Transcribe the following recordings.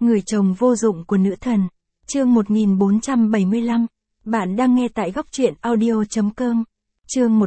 Người chồng vô dụng của nữ thần. Chương 1475. Bạn đang nghe tại góc truyện audio.com. Chương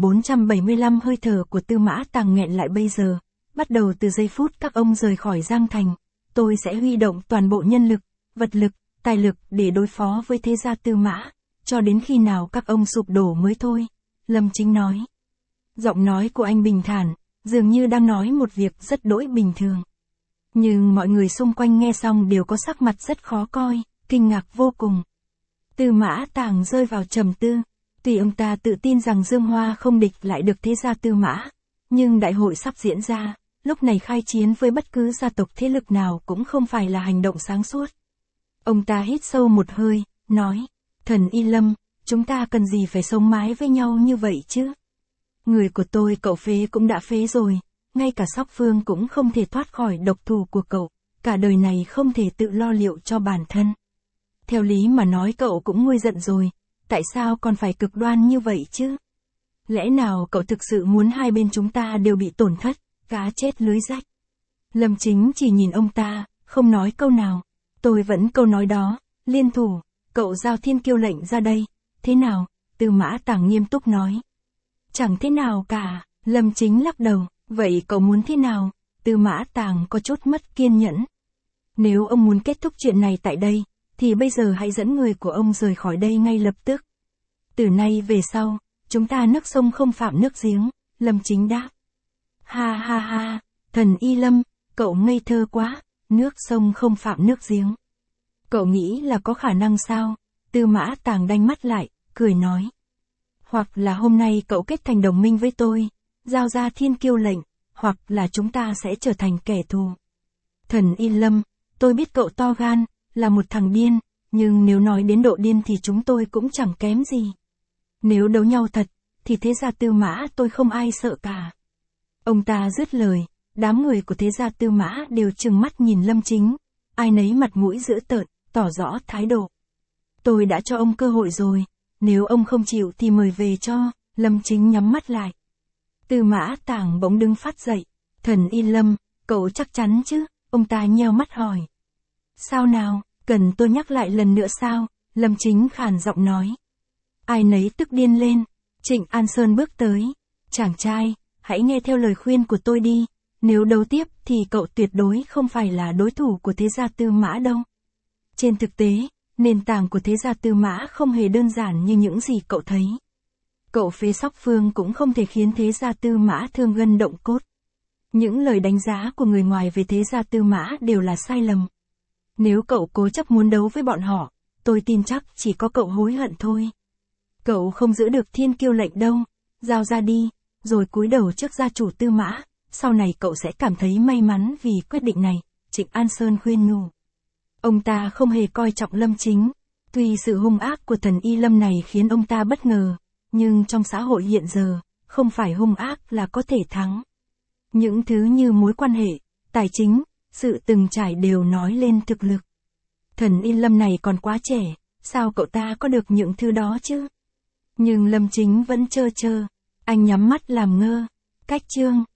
1475. Hơi thở của Tư Mã Tàng nghẹn lại bây giờ. Bắt đầu từ giây phút các ông rời khỏi Giang Thành, tôi sẽ huy động toàn bộ nhân lực, vật lực, tài lực để đối phó với thế gia Tư Mã, cho đến khi nào các ông sụp đổ mới thôi. Lâm Chính nói. Giọng nói của anh bình thản, dường như đang nói một việc rất đỗi bình thường. Nhưng mọi người xung quanh nghe xong đều có sắc mặt rất khó coi, kinh ngạc vô cùng. Tư Mã Tàng rơi vào trầm tư. Tuy ông ta tự tin rằng Dương Hoa không địch lại được thế gia Tư Mã, nhưng đại hội sắp diễn ra, lúc này khai chiến với bất cứ gia tộc thế lực nào cũng không phải là hành động sáng suốt. Ông ta hít sâu một hơi, nói, Thần Y Lâm, chúng ta cần gì phải sống mái với nhau như vậy chứ? Người của tôi cậu phế cũng đã phế rồi, ngay cả Sóc Phương cũng không thể thoát khỏi độc thủ của cậu, cả đời này không thể tự lo liệu cho bản thân. Theo lý mà nói cậu cũng nguôi giận rồi, tại sao còn phải cực đoan như vậy chứ? Lẽ nào cậu thực sự muốn hai bên chúng ta đều bị tổn thất, cá chết lưới rách? Lâm Chính chỉ nhìn ông ta, không nói câu nào. Tôi vẫn câu nói đó, liên thủ, cậu giao Thiên Kiêu lệnh ra đây. Thế nào? Tư Mã Tàng nghiêm túc nói. Chẳng thế nào cả, Lâm Chính lắc đầu. Vậy cậu muốn thế nào? Tư Mã Tàng có chút mất kiên nhẫn. Nếu ông muốn kết thúc chuyện này tại đây, thì bây giờ hãy dẫn người của ông rời khỏi đây ngay lập tức. Từ nay về sau, chúng ta nước sông không phạm nước giếng, Lâm Chính đáp. Ha ha ha, Thần Y Lâm, cậu ngây thơ quá, nước sông không phạm nước giếng. Cậu nghĩ là có khả năng sao? Tư Mã Tàng đanh mắt lại, cười nói. Hoặc là hôm nay cậu kết thành đồng minh với tôi, giao ra Thiên Kiêu lệnh, hoặc là chúng ta sẽ trở thành kẻ thù. Thần Y Lâm, tôi biết cậu to gan, là một thằng điên, nhưng nếu nói đến độ điên thì chúng tôi cũng chẳng kém gì. Nếu đấu nhau thật, thì thế gia Tư Mã tôi không ai sợ cả. Ông ta dứt lời, đám người của thế gia Tư Mã đều trừng mắt nhìn Lâm Chính, ai nấy mặt mũi dữ tợn, tỏ rõ thái độ. Tôi đã cho ông cơ hội rồi, nếu ông không chịu thì mời về cho. Lâm Chính nhắm mắt lại. Tư Mã Tàng bỗng đứng phát dậy. Thần Y Lâm, cậu chắc chắn chứ? Ông ta nheo mắt hỏi. Sao nào, cần tôi nhắc lại lần nữa sao? Lâm Chính khàn giọng nói. Ai nấy tức điên lên. Trịnh An Sơn bước tới. Chàng trai, hãy nghe theo lời khuyên của tôi đi. Nếu đấu tiếp thì cậu tuyệt đối không phải là đối thủ của thế gia Tư Mã đâu. Trên thực tế, nền tảng của thế gia Tư Mã không hề đơn giản như những gì cậu thấy. Cậu phế Sóc Phương cũng không thể khiến thế gia Tư Mã thương gân động cốt. Những lời đánh giá của người ngoài về thế gia Tư Mã đều là sai lầm. Nếu cậu cố chấp muốn đấu với bọn họ, tôi tin chắc chỉ có cậu hối hận thôi. Cậu không giữ được Thiên Kiêu lệnh đâu, giao ra đi, rồi cúi đầu trước gia chủ Tư Mã, sau này cậu sẽ cảm thấy may mắn vì quyết định này, Trịnh An Sơn khuyên nhủ. Ông ta không hề coi trọng Lâm Chính, tuy sự hung ác của Thần Y Lâm này khiến ông ta bất ngờ, nhưng trong xã hội hiện giờ, không phải hung ác là có thể thắng. Những thứ như mối quan hệ, tài chính, sự từng trải đều nói lên thực lực. Thần Y Lâm này còn quá trẻ, sao cậu ta có được những thứ đó chứ? Nhưng Lâm Chính vẫn trơ trơ, anh nhắm mắt làm ngơ. Cách chương